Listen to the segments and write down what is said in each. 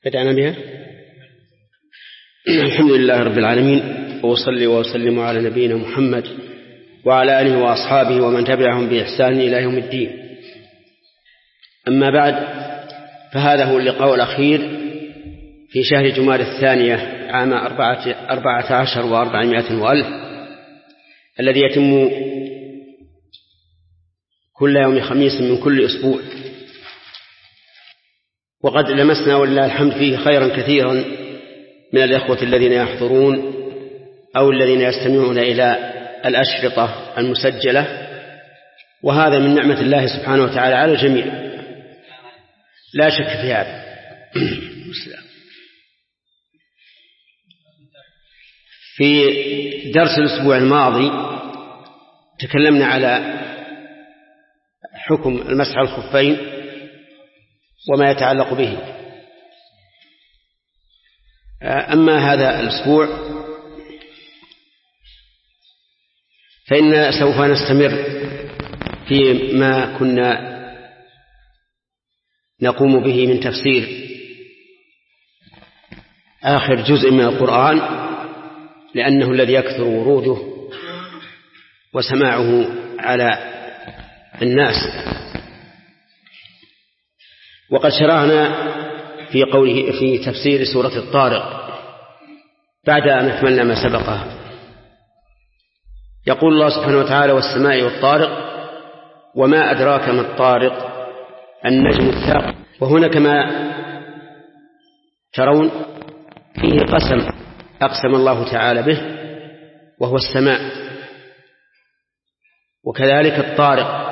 بدأنا بها. الحمد لله رب العالمين، وأصلي وأسلم على نبينا محمد وعلى آله وأصحابه ومن تبعهم بإحسان إلى يوم الدين. أما بعد، فهذا هو اللقاء الأخير في شهر جمادى الثانية عام 14 و400 وألف، الذي يتم كل يوم خميس من كل أسبوع، وقد لمسنا ولله الحمد فيه خيرا كثيرا من الإخوة الذين يحضرون أو الذين يستمعون إلى الأشرطة المسجلة، وهذا من نعمة الله سبحانه وتعالى على الجميع لا شك في هذا. في درس الأسبوع الماضي تكلمنا على حكم المسح على الخفين وما يتعلق به. أما هذا الأسبوع فإن سوف نستمر فيما كنا نقوم به من تفسير آخر جزء من القرآن، لأنه الذي يكثر وروده وسماعه على الناس. وقد شرعنا في قوله في تفسير سورة الطارق بعد أن أكملنا ما سبقه. يقول الله سبحانه وتعالى: والسماء والطارق وما أدراك ما الطارق النجم الثاقب. وهنا كما ترون فيه قسم أقسم الله تعالى به، وهو السماء، وكذلك الطارق.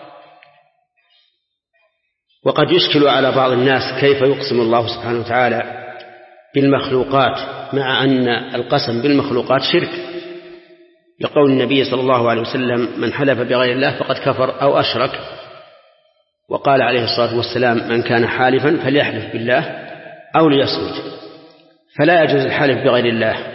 وقد يشكل على بعض الناس كيف يقسم الله سبحانه وتعالى بالمخلوقات مع أن القسم بالمخلوقات شرك، لقول النبي صلى الله عليه وسلم: من حلف بغير الله فقد كفر أو أشرك. وقال عليه الصلاة والسلام: من كان حالفا فليحلف بالله أو ليصمت. فلا يجوز الحلف بغير الله،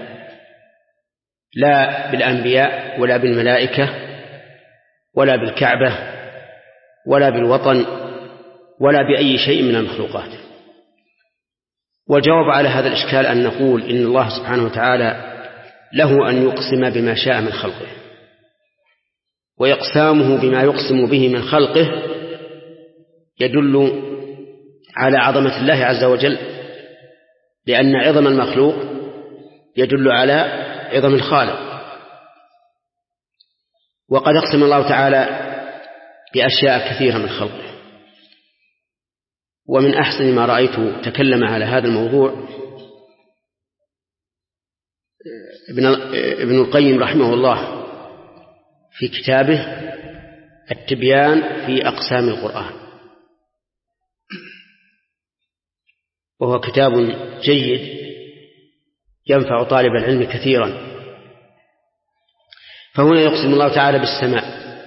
لا بالأنبياء ولا بالملائكة ولا بالكعبة ولا بالوطن ولا بأي شيء من المخلوقات. والجواب على هذا الإشكال أن نقول إن الله سبحانه وتعالى له أن يقسم بما شاء من خلقه، ويقسامه بما يقسم به من خلقه يدل على عظمة الله عز وجل، لأن عظم المخلوق يدل على عظم الخالق. وقد أقسم الله تعالى بأشياء كثيرة من خلقه. ومن أحسن ما رأيت تكلم على هذا الموضوع ابن القيم رحمه الله في كتابه التبيان في أقسام القرآن، وهو كتاب جيد ينفع طالب العلم كثيرا. فهنا يقسم الله تعالى بالسماء،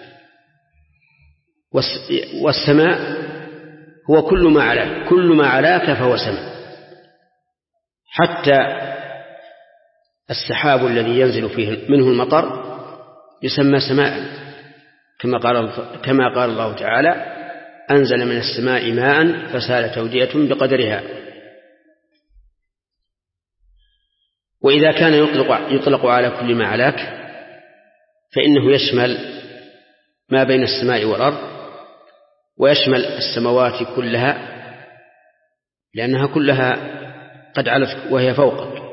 والسماء هو كل ما علاك، كل ما علاك فهو سماء، حتى السحاب الذي ينزل فيه منه المطر يسمى سماء، كما قال الله تعالى: أنزل من السماء ماء فسالت أودية بقدرها. وإذا كان يطلق على كل ما علاك فإنه يشمل ما بين السماء والأرض، ويشمل السماوات كلها، لأنها كلها قد علت وهي فوقك.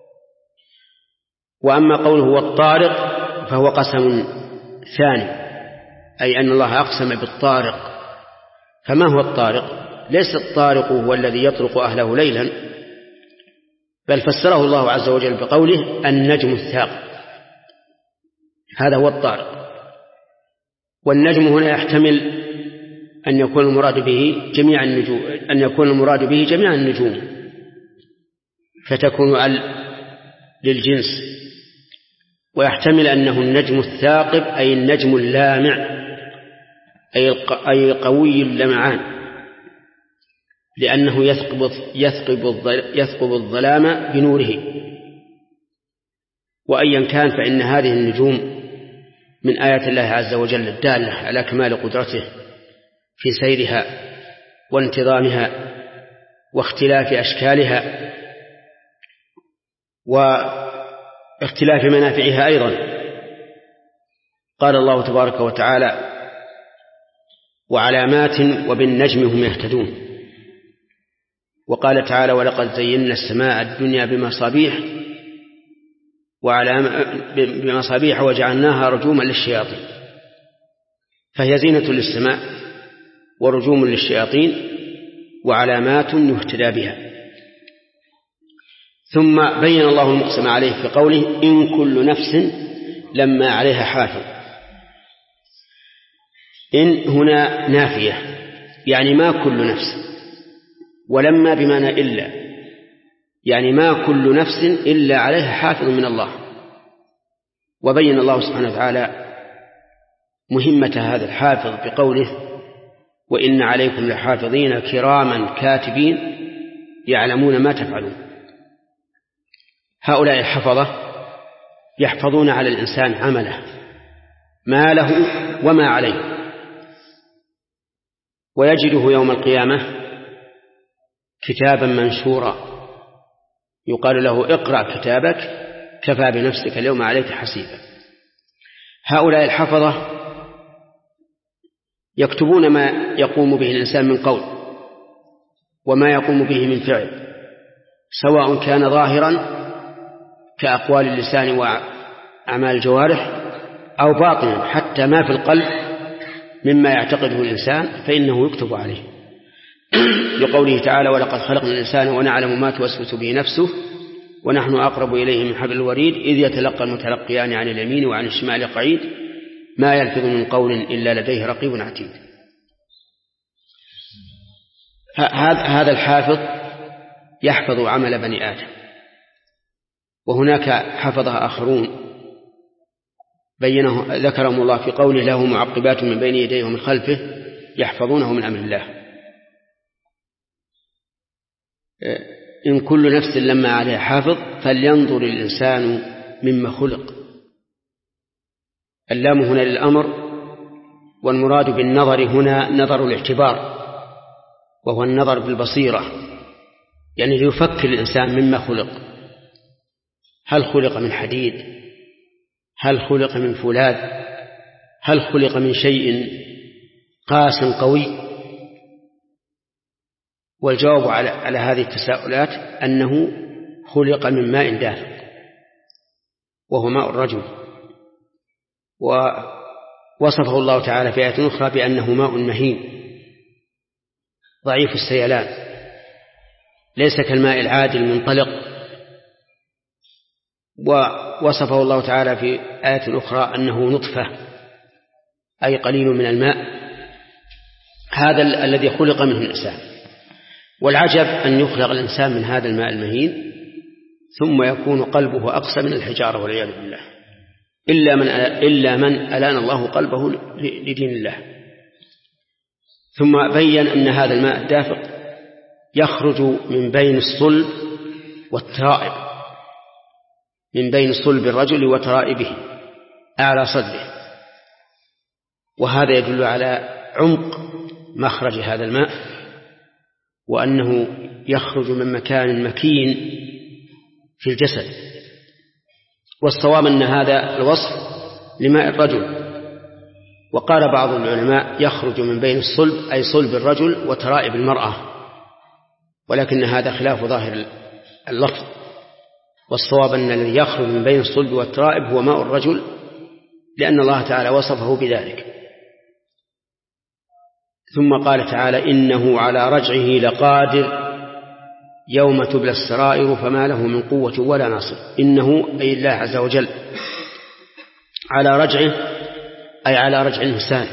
وأما قوله والطارق فهو قسم ثاني، أي أن الله أقسم بالطارق. فما هو الطارق؟ ليس الطارق هو الذي يطرق أهله ليلا، بل فسره الله عز وجل بقوله النجم الثاقب، هذا هو الطارق. والنجم هنا يحتمل أن يكون المراد به جميع النجوم، فتكون للجنس. ويحتمل أنه النجم الثاقب أي النجم اللامع، أي قوي اللمعان، لأنه يثقب الظلام بنوره. وأيا كان فإن هذه النجوم من آيات الله عز وجل الدالة على كمال قدرته في سيرها وانتظامها واختلاف أشكالها واختلاف منافعها أيضا. قال الله تبارك وتعالى: وعلامات وبالنجم هم يهتدون. وقال تعالى: ولقد زينا السماء الدنيا بمصابيح وجعلناها رجوما للشياطين. فهي زينة للسماء ورجوم للشياطين وعلامات يهتدى بها. ثم بين الله المقسم عليه في قوله: إن كل نفس لما عليها حافظ. إن هنا نافية، يعني ما كل نفس، ولما بمعنى إلا، يعني ما كل نفس إلا عليها حافظ من الله. وبين الله سبحانه وتعالى مهمة هذا الحافظ بقوله: وإن عليكم لحافظين كراما كاتبين يعلمون ما تفعلون. هؤلاء الحفظة يحفظون على الإنسان عمله، ما له وما عليه، ويجده يوم القيامة كتابا منشورا يقال له: اقرأ كتابك كفى بنفسك اليوم عليك حسيبا. هؤلاء الحفظة يكتبون ما يقوم به الإنسان من قول وما يقوم به من فعل، سواء كان ظاهرا كأقوال اللسان وأعمال الجوارح، أو باطنا حتى ما في القلب مما يعتقده الإنسان فإنه يكتب عليه. لقوله تعالى: ولقد خلقنا الإنسان ونعلم ما توسوس به نفسه ونحن أقرب إليه من حبل الوريد إذ يتلقى المتلقيان عن اليمين وعن الشمال قعيد ما يلفظ من قول إلا لديه رقيب عتيد. هذا الحافظ يحفظ عمل بني آدم. وهناك حفظه آخرون ذكرهم الله في قوله: له معقبات من بين يديه ومن خلفه يحفظونه من أمر الله. إن كل نفس لما عليها حافظ فلينظر الإنسان مما خلق. اللام هنا للأمر، والمراد بالنظر هنا نظر الاعتبار، وهو النظر بالبصيرة، يعني ليفكر الإنسان مما خلق. هل خلق من حديد؟ هل خلق من فولاذ؟ هل خلق من شيء قاس قوي؟ والجواب على هذه التساؤلات أنه خلق من ماء دافق، وهو ماء الرجل. ووصفه الله تعالى في آية أخرى بأنه ماء مهين ضعيف السيلان، ليس كالماء العادي المنطلق. ووصفه الله تعالى في آية أخرى أنه نطفة، أي قليل من الماء. هذا الذي خلق منه الإنسان. والعجب أن يخلق الإنسان من هذا الماء المهين ثم يكون قلبه أقسى من الحجارة والعياذ بالله، إلا من ألان الله قلبه لدين الله. ثم بين أن هذا الماء الدافق يخرج من بين الصلب والترائب، من بين صلب الرجل وترائبه أعلى صدره. وهذا يدل على عمق مخرج هذا الماء، وأنه يخرج من مكان مكين في الجسد. والصواب أن هذا الوصف لماء الرجل. وقال بعض العلماء يخرج من بين الصلب أي صلب الرجل وترائب المرأة، ولكن هذا خلاف ظاهر اللفظ. والصواب أن الذي يخرج من بين الصلب والترائب هو ماء الرجل، لأن الله تعالى وصفه بذلك. ثم قال تعالى: إنه على رجعه لقادر يوم تبلى السرائر فما له من قوة ولا ناصر. إنه أي الله عز وجل على رجعه أي على رجع الإنسان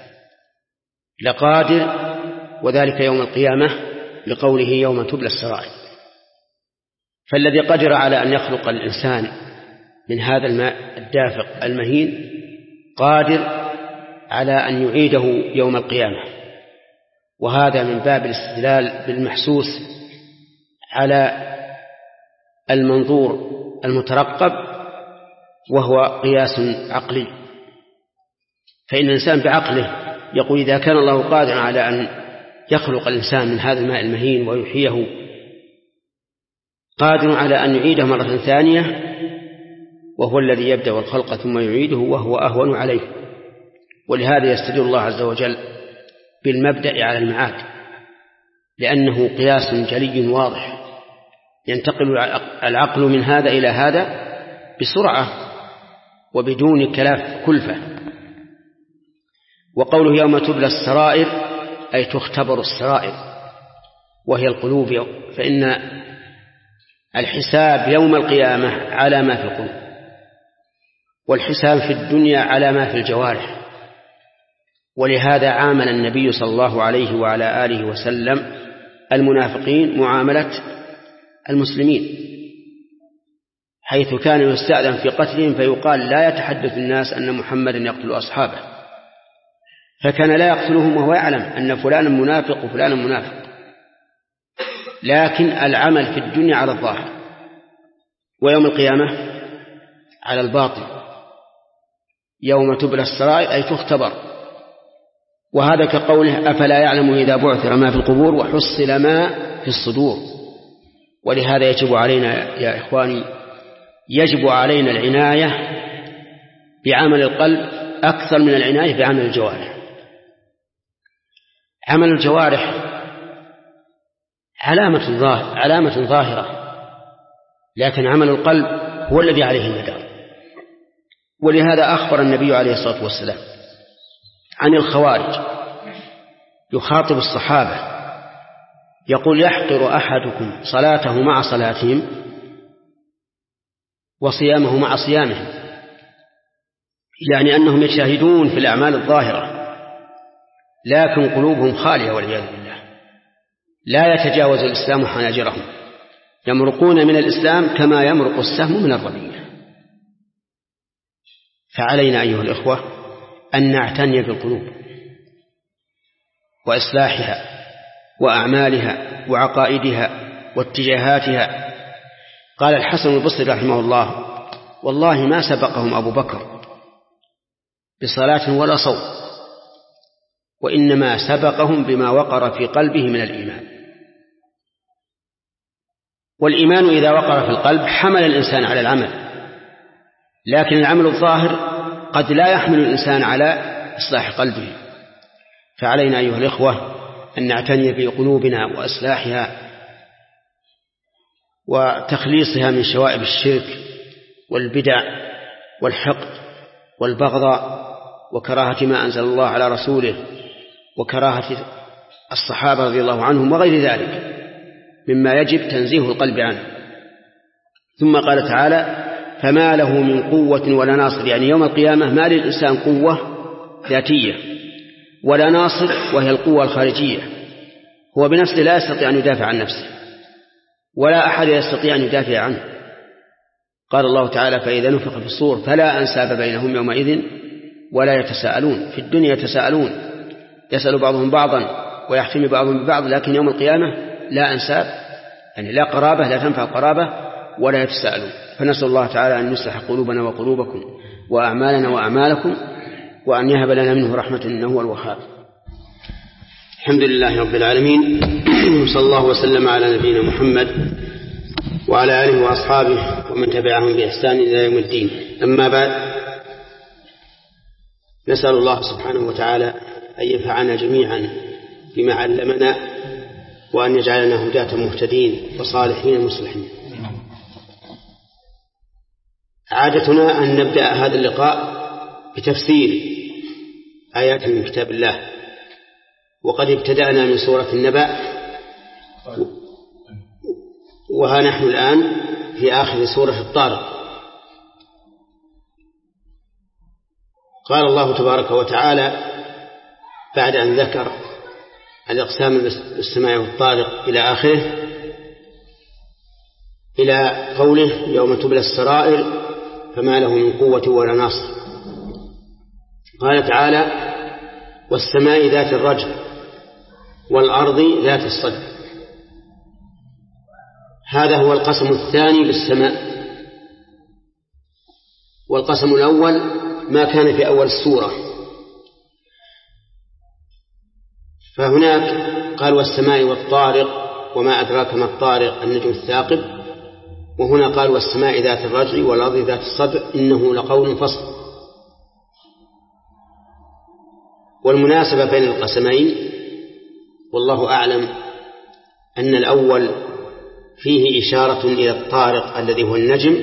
لقادر، وذلك يوم القيامة لقوله يوم تبلى السرائر. فالذي قدر على أن يخلق الإنسان من هذا الماء الدافق المهين قادر على أن يعيده يوم القيامة. وهذا من باب الاستدلال بالمحسوس على المنظور المترقب، وهو قياس عقلي. فإن الإنسان بعقله يقول: إذا كان الله قادر على أن يخلق الإنسان من هذا الماء المهين ويحييه قادر على أن يعيده مرة ثانية، وهو الذي يبدأ الخلق ثم يعيده وهو أهون عليه. ولهذا يستدل الله عز وجل بالمبدأ على المعاد، لأنه قياس جلي واضح ينتقل العقل من هذا إلى هذا بسرعة وبدون كلفة. وقوله يوم تبلى السرائر أي تختبر السرائر وهي القلوب، فإن الحساب يوم القيامة على ما في القلوب، والحساب في الدنيا على ما في الجوارح. ولهذا عامل النبي صلى الله عليه وعلى آله وسلم المنافقين معاملة المسلمين، حيث كان يستأذن في قتلهم فيقال لا يتحدث الناس أن محمدا يقتل أصحابه، فكان لا يقتلهم وهو يعلم أن فلانا منافق وفلانا منافق، لكن العمل في الدنيا على الظاهر، ويوم القيامة على الباطن. يوم تبلى السرائر أي تختبر. وهذا كقوله أفلا يعلم إذا بعثر ما في القبور وحصل ما في الصدور. ولهذا يجب علينا يا إخواني، يجب علينا العناية بعمل القلب أكثر من العناية بعمل الجوارح. عمل الجوارح علامة ظاهرة، لكن عمل القلب هو الذي عليه المدار. ولهذا أخبر النبي عليه الصلاة والسلام عن الخوارج، يخاطب الصحابة يقول يحقر أحدكم صلاته مع صلاتهم وصيامه مع صيامهم، يعني أنهم يشاهدون في الأعمال الظاهرة لكن قلوبهم خالية والعياذ بالله، لا يتجاوز الإسلام حناجرهم، يمرقون من الإسلام كما يمرق السهم من الرمية. فعلينا أيها الإخوة أن نعتني بالقلوب وإصلاحها وأعمالها وعقائدها واتجاهاتها. قال الحسن البصري رحمه الله والله ما سبقهم أبو بكر بصلاة ولا صوم، وإنما سبقهم بما وقر في قلبه من الإيمان. والإيمان إذا وقر في القلب حمل الإنسان على العمل، لكن العمل الظاهر قد لا يحمل الإنسان على إصلاح قلبه. فعلينا أيها الإخوة أن نعتني بقلوبنا وإصلاحها وتخليصها من شوائب الشرك والبدع والحقد والبغضاء وكراهة ما أنزل الله على رسوله وكراهة الصحابة رضي الله عنهم وغير ذلك مما يجب تنزيه القلب عنه. ثم قال تعالى فما له من قوة ولا ناصر، يعني يوم القيامة ما للإنسان قوة ذاتية ولا ناصر وهي القوة الخارجية، هو بنفسه لا يستطيع أن يدافع عن نفسه ولا أحد يستطيع أن يدافع عنه. قال الله تعالى فإذا نفخ في الصور فلا أنساب بينهم يومئذ ولا يتساءلون. في الدنيا يتساءلون، يسأل بعضهم بعضا ويحتمي بعضهم ببعض، لكن يوم القيامة لا أنساب، يعني لا قرابة، لا تنفع قرابة ولا يتساءلون. فنسأل الله تعالى أن يصلح قلوبنا وقلوبكم وأعمالنا وأعمالكم، وأن يهب لنا منه رحمة إنه هو الوهاب. الحمد لله رب العالمين، صلى الله وسلم على نبينا محمد وعلى آله وأصحابه ومن تبعهم بإحسان إلى يوم الدين. أما بعد، نسأل الله سبحانه وتعالى أن ينفعنا جميعا بما علمنا، وأن يجعلنا هداة مهتدين وصالحين مصلحين. عادتنا أن نبدأ هذا اللقاء بتفسير آيات من كتاب الله، وقد ابتدأنا من سورة النبأ، وها نحن الآن في آخر سورة الطارق. قال الله تبارك وتعالى بعد أن ذكر الأقسام بالسماء والطارق إلى آخره، إلى قوله يوم تبلى السرائر فما له من قوة ولا ناصر. قال تعالى والسماء ذات الرجع والأرض ذات الصدع. هذا هو القسم الثاني بالسماء. والقسم الأول ما كان في أول السورة، فهناك قال والسماء والطارق وما أدراك ما الطارق النجم الثاقب. وهنا قال والسماء ذات الرجع والأرض ذات الصدع إنه لقول فصل. والمناسبة بين القسمين والله أعلم أن الأول فيه إشارة إلى الطارق الذي هو النجم،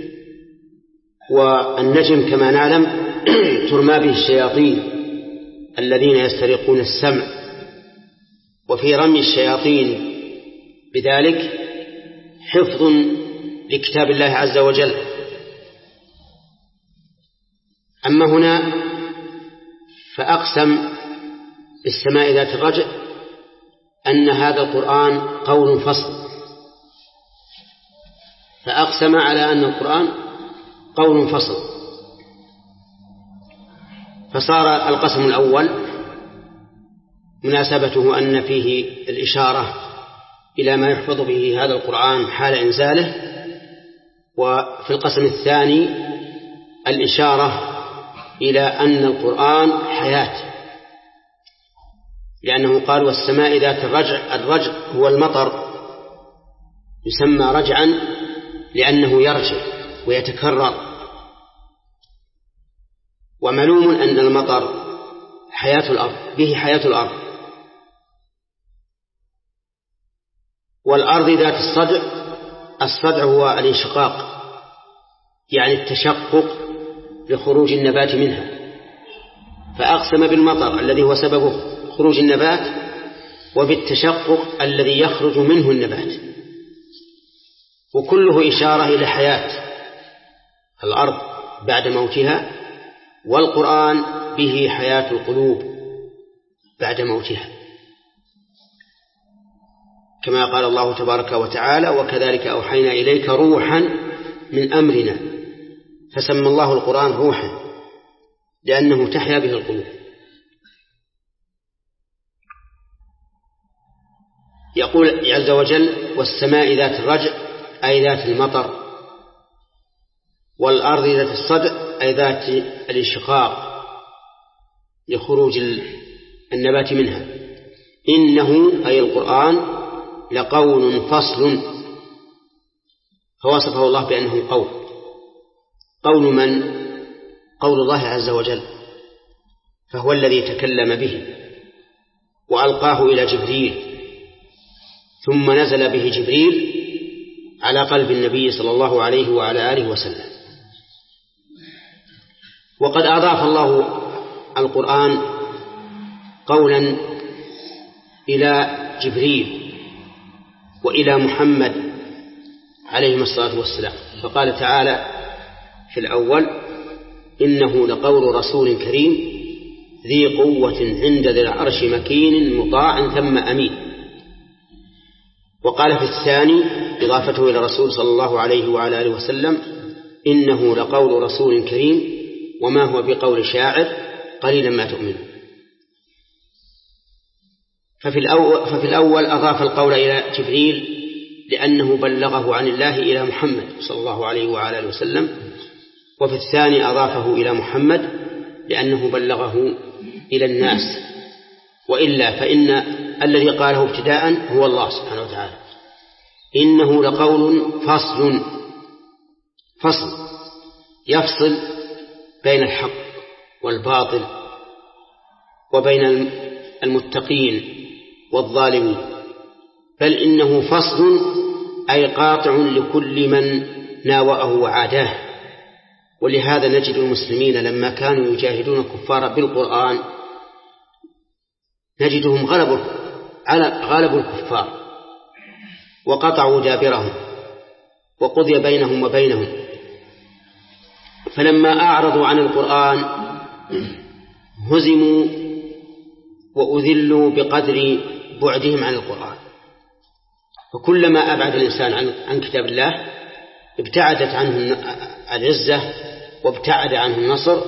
والنجم كما نعلم ترمى به الشياطين الذين يسترقون السمع، وفي رمي الشياطين بذلك حفظ لكتاب الله عز وجل. أما هنا فأقسم بالسماء ذات الرجع أن هذا القرآن قول فصل، فأقسم على أن القرآن قول فصل، فصار القسم الأول مناسبته أن فيه الإشارة إلى ما يحفظ به هذا القرآن حال إنزاله، وفي القسم الثاني الإشارة إلى أن القرآن حياة، لأنه قال والسماء ذات الرجع. الرجع هو المطر، يسمى رجعا لأنه يرجع ويتكرر، ومعلوم أن المطر حياة الأرض، به حياة الأرض. والأرض ذات الصدع، الصدع هو الانشقاق، يعني التشقق لخروج النبات منها، فأقسم بالمطر الذي هو سبب خروج النبات وبالتشقق الذي يخرج منه النبات، وكله إشارة إلى حياة الأرض بعد موتها، والقرآن به حياة القلوب بعد موتها، كما قال الله تبارك وتعالى وكذلك أوحينا إليك روحا من أمرنا، فسمى الله القرآن روحا لأنه تحيا به القلوب. يقول عز وجل والسماء ذات الرجع أي ذات المطر، والأرض ذات الصدع أي ذات الانشقاق لخروج النبات منها. إنه أي القرآن لقول فصل، فوصفه الله بأنه قول من؟ قول الله عز وجل، فهو الذي تكلم به وألقاه إلى جبريل، ثم نزل به جبريل على قلب النبي صلى الله عليه وعلى آله وسلم. وقد أضاف الله القرآن قولا إلى جبريل وإلى محمد عليهم الصلاة والسلام، فقال تعالى في الأول إنه لقول رسول كريم ذي قوة عند ذي العرش مكين مطاع ثم أمين. وقال في الثاني إضافته إلى الرسول صلى الله عليه وعلى آله وسلم إنه لقول رسول كريم وما هو بقول شاعر قليلا ما تؤمنون. ففي الأول أضاف القول إلى جبريل لأنه بلغه عن الله إلى محمد صلى الله عليه وعلى آله وسلم، وفي الثاني أضافه إلى محمد لأنه بلغه إلى الناس، وإلا فإن الذي قاله ابتداء هو الله سبحانه وتعالى. إنه لقول فصل يفصل بين الحق والباطل وبين المتقين والظالمين، بل إنه فصل أي قاطع لكل من ناوأه وعاداه. ولهذا نجد المسلمين لما كانوا يجاهدون الكفار بالقرآن نجدهم غلبوا الكفار وقطعوا دابرهم وقضي بينهم وبينهم. فلما أعرضوا عن القرآن هزموا وأذلوا بقدر بعدهم عن القرآن. فكلما أبعد الإنسان عن كتاب الله ابتعدت عنه العزة وابتعد عنه النصر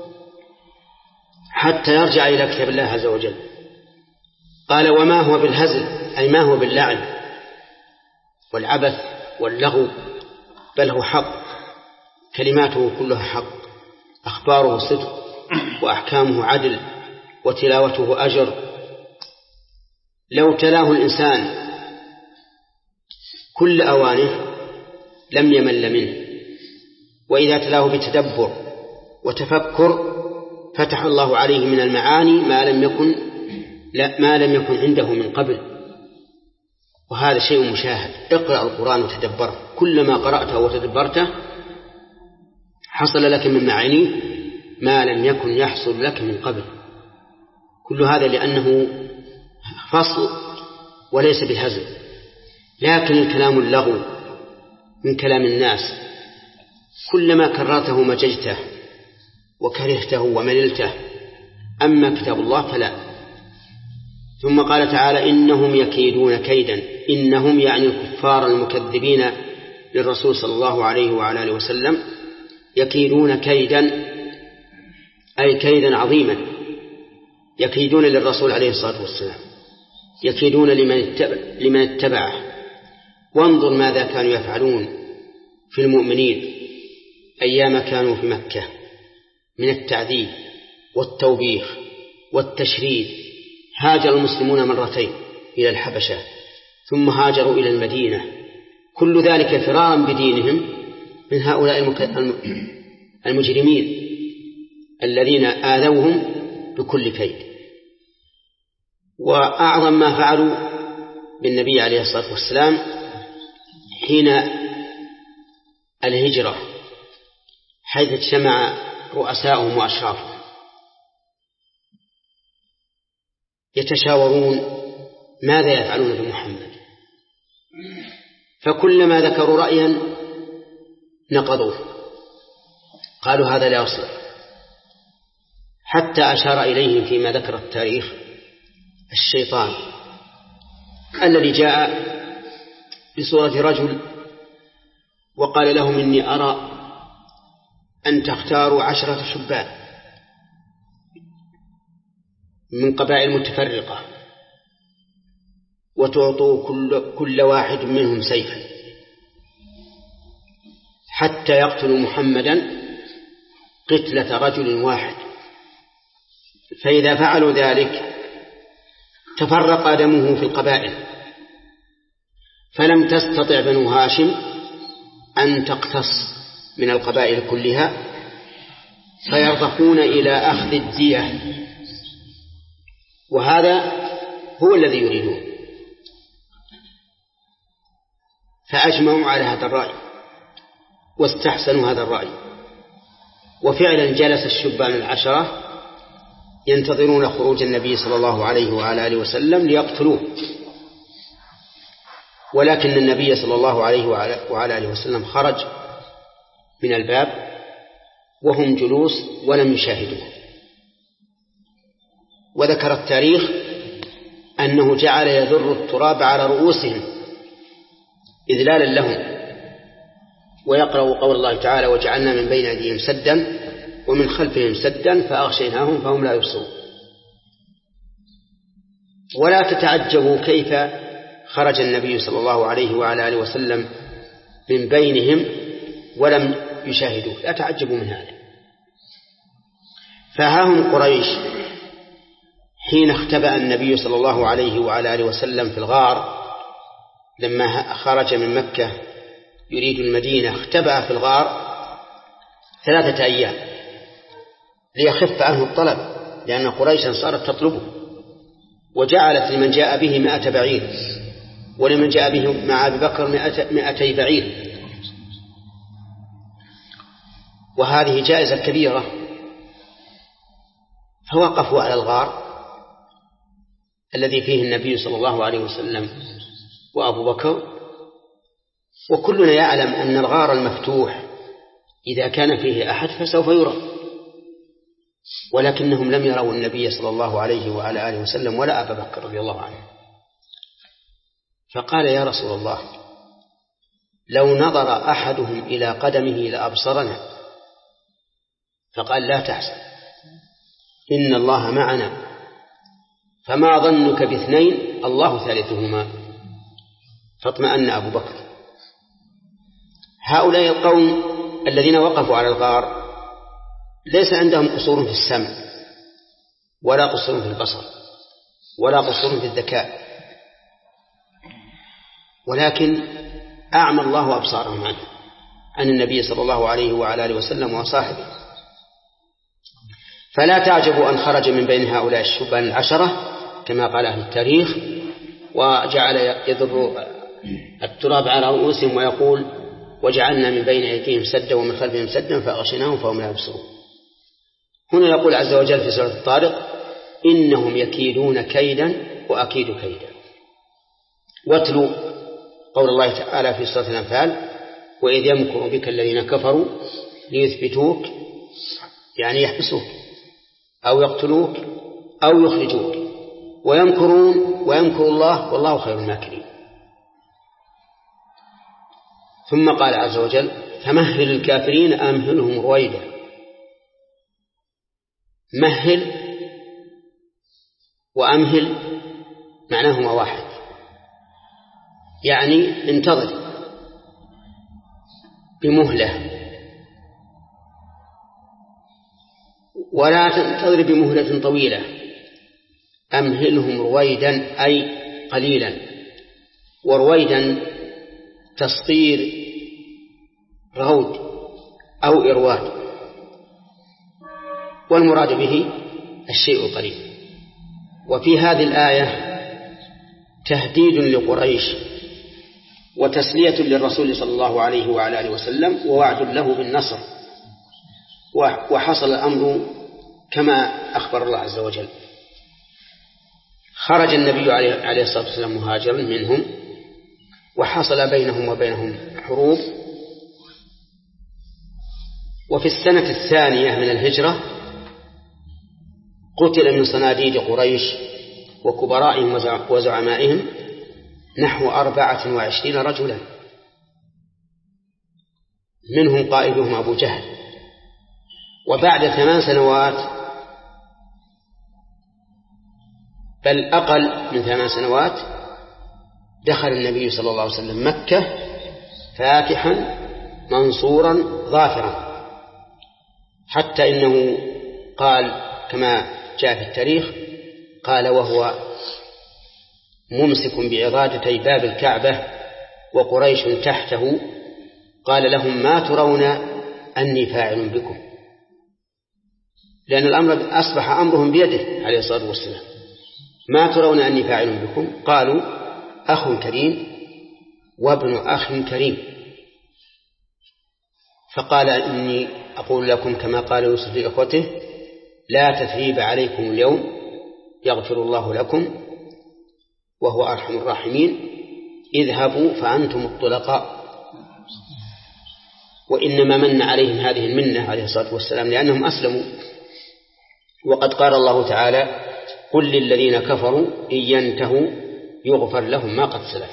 حتى يرجع إلى كتاب الله عز وجل. قال وما هو بالهزل أي ما هو باللعب والعبث واللغو، بل هو حق، كلماته كلها حق، أخباره صدق، وأحكامه عدل، وتلاوته أجر. لو تلاه الإنسان كل أوانه لم يمل منه، وإذا تلاه بتدبر وتفكر فتح الله عليه من المعاني ما لم يكن عنده من قبل. وهذا شيء مشاهد. اقرأ القرآن وتدبره، كلما قرأته وتدبرته حصل لك من معانيه ما لم يكن يحصل لك من قبل. كل هذا لأنه فصل وليس بهزل. لكن الكلام اللغو من كلام الناس كلما كررته مججته وكرهته ومللته، أما كتاب الله فلا. ثم قال تعالى إنهم يكيدون كيدا. إنهم يعني الكفار المكذبين للرسول صلى الله عليه وعلى آله وسلم يكيدون كيدا، أي كيدا عظيما. يكيدون للرسول عليه الصلاة والسلام، يكيدون لمن اتبعه. وانظر ماذا كانوا يفعلون في المؤمنين أيام كانوا في مكة من التعذيب والتوبيخ والتشريد. هاجر المسلمون مرتين إلى الحبشة ثم هاجروا إلى المدينة، كل ذلك فرارا بدينهم من هؤلاء المجرمين الذين آذوهم بكل كيد. وأعظم ما فعلوا بالنبي عليه الصلاة والسلام حين الهجرة، حيث اجتمع رؤساؤهم وأشرافهم يتشاورون ماذا يفعلون بمحمد، فكلما ذكروا رأيا نقضوه، قالوا هذا لا يصلح، حتى أشار إليهم فيما ذكر التاريخ الشيطان الذي جاء بصورة رجل وقال لهم إني أرى أن تختاروا 10 شبان من قبائل متفرقة وتعطوا كل واحد منهم سيفا حتى يقتلوا محمدا قتلة رجل واحد، فإذا فعلوا ذلك تفرق دمه في القبائل، فلم تستطع بنو هاشم أن تقتص من القبائل كلها، فيرضخون إلى أخذ الدية، وهذا هو الذي يريدون. فأجمعوا على هذا الرأي واستحسنوا هذا الرأي، وفعلا جلس الشبان 10 ينتظرون خروج النبي صلى الله عليه وعلى آله وسلم ليقتلوه، ولكن النبي صلى الله عليه وعلى آله وسلم خرج من الباب وهم جلوس ولم يشاهدوه. وذكر التاريخ أنه جعل يذر التراب على رؤوسهم إذلالا لهم، ويقرأ قول الله تعالى وجعلنا من بين أيديهم سدا ومن خلفهم سدا فأغشيناهم فهم لا يبصرون. ولا تتعجبوا كيف خرج النبي صلى الله عليه وعلى آله وسلم من بينهم ولم يشاهدوه، لا تعجبوا من هذا. فهاهم قريش حين اختبأ النبي صلى الله عليه وعلى آله وسلم في الغار، لما خرج من مكة يريد المدينة اختبأ في الغار 3 أيام ليخف عنه الطلب، لأن قريشا صارت تطلبه، وجعلت لمن جاء به 100 بعير، ولمن جاء به مع أبي بكر 200 بعير، وهذه جائزة كبيرة. فوقفوا على الغار الذي فيه النبي صلى الله عليه وسلم وأبو بكر، وكلنا يعلم أن الغار المفتوح إذا كان فيه أحد فسوف يرى، ولكنهم لم يروا النبي صلى الله عليه وعلى آله وسلم ولا أبا بكر رضي الله عنه. فقال يا رسول الله لو نظر أحدهم إلى قدمه لأبصرنا، فقال لا تحزن إن الله معنا، فما ظنك ب2 الله ثالثهما، فاطمأن أبو بكر. هؤلاء القوم الذين وقفوا على الغار ليس عندهم قصور في السمع ولا قصور في البصر ولا قصور في الذكاء، ولكن أعمى الله أبصارهم عنه، عن النبي صلى الله عليه وعلى آله وسلم وصاحبه. فلا تعجبوا أن خرج من بين هؤلاء الشبان العشرة كما قال أهل التاريخ، وجعل يضر التراب على رؤوسهم ويقول وجعلنا من بين أيديهم سدا ومن خلفهم سدا فأغشيناهم فهم لا يبصرون. هنا يقول عز وجل في سورة الطارق إنهم يكيدون كيدا وأكيد كيدا. واتلوا قول الله تعالى في سورة الأنفال وإذ يمكر بك الذين كفروا ليثبتوك يعني يحبسوك أو يقتلوك أو يخرجوك ويمكرون ويمكر الله والله خير الماكرين. ثم قال عز وجل فمهل الكافرين أمهلهم رويدا. مهل وأمهل معناهما واحد، يعني انتظر بمهلة، ولا تنتظر بمهلة طويلة. أمهلهم رويدا أي قليلا، ورويدا تصغير رود أو إرواد، والمراد به الشيء القليل. وفي هذه الآية تهديد لقريش وتسلية للرسول صلى الله عليه وعلى آله وسلم ووعد له بالنصر، وحصل الأمر كما أخبر الله عز وجل. خرج النبي عليه الصلاة والسلام مهاجرا منهم، وحصل بينهم وبينهم حروب. وفي السنة الثانية من الهجرة قتل من صناديد قريش وكبرائهم وزعمائهم نحو 24 رجلا، منهم قائدهم أبو جهل. وبعد 8 سنوات بل أقل من 8 سنوات دخل النبي صلى الله عليه وسلم مكة فاتحا منصورا ظافرا، حتى إنه قال كما جاء في التاريخ قال وهو ممسك بعضادتي باب الكعبة وقريش تحته قال لهم ما ترون أني فاعل بكم، لأن الأمر أصبح أمرهم بيده عليه الصلاة والسلام. ما ترون أني فاعل بكم؟ قالوا أخ كريم وابن أخ كريم. فقال إني أقول لكم كما قال يوسف لإخوته لا تثريب عليكم اليوم يغفر الله لكم وهو أرحم الراحمين، اذهبوا فأنتم الطلقاء. وإنما من عليهم هذه المنة عليه الصلاة والسلام لأنهم أسلموا. وقد قال الله تعالى قل للذين كفروا إن ينتهوا يغفر لهم ما قد سلف.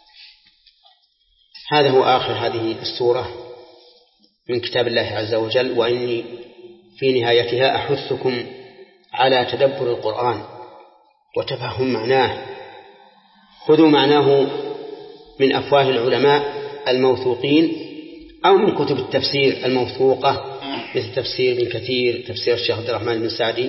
هذا هو آخر هذه السورة من كتاب الله عز وجل. وإني في نهايتها أحثكم على تدبر القرآن وتفهم معناه. خذوا معناه من أفواه العلماء الموثوقين أو من كتب التفسير الموثوقة مثل تفسير ابن كثير، تفسير الشيخ عبد الرحمن بن سعدي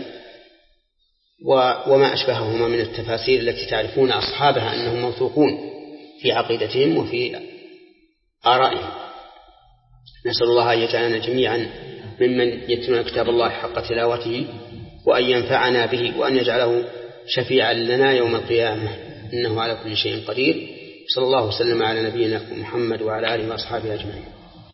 وما أشبههما من التفاسير التي تعرفون أصحابها أنهم موثوقون في عقيدتهم وفي آرائهم. نسأل الله أن يجعلنا جميعا ممن يتلون كتاب الله حق تلاوته، وأن ينفعنا به، وأن يجعله شفيعا لنا يوم القيامة، إنه على كل شيء قدير. صلى الله وسلم على نبينا محمد وعلى آله وأصحابه أجمعين.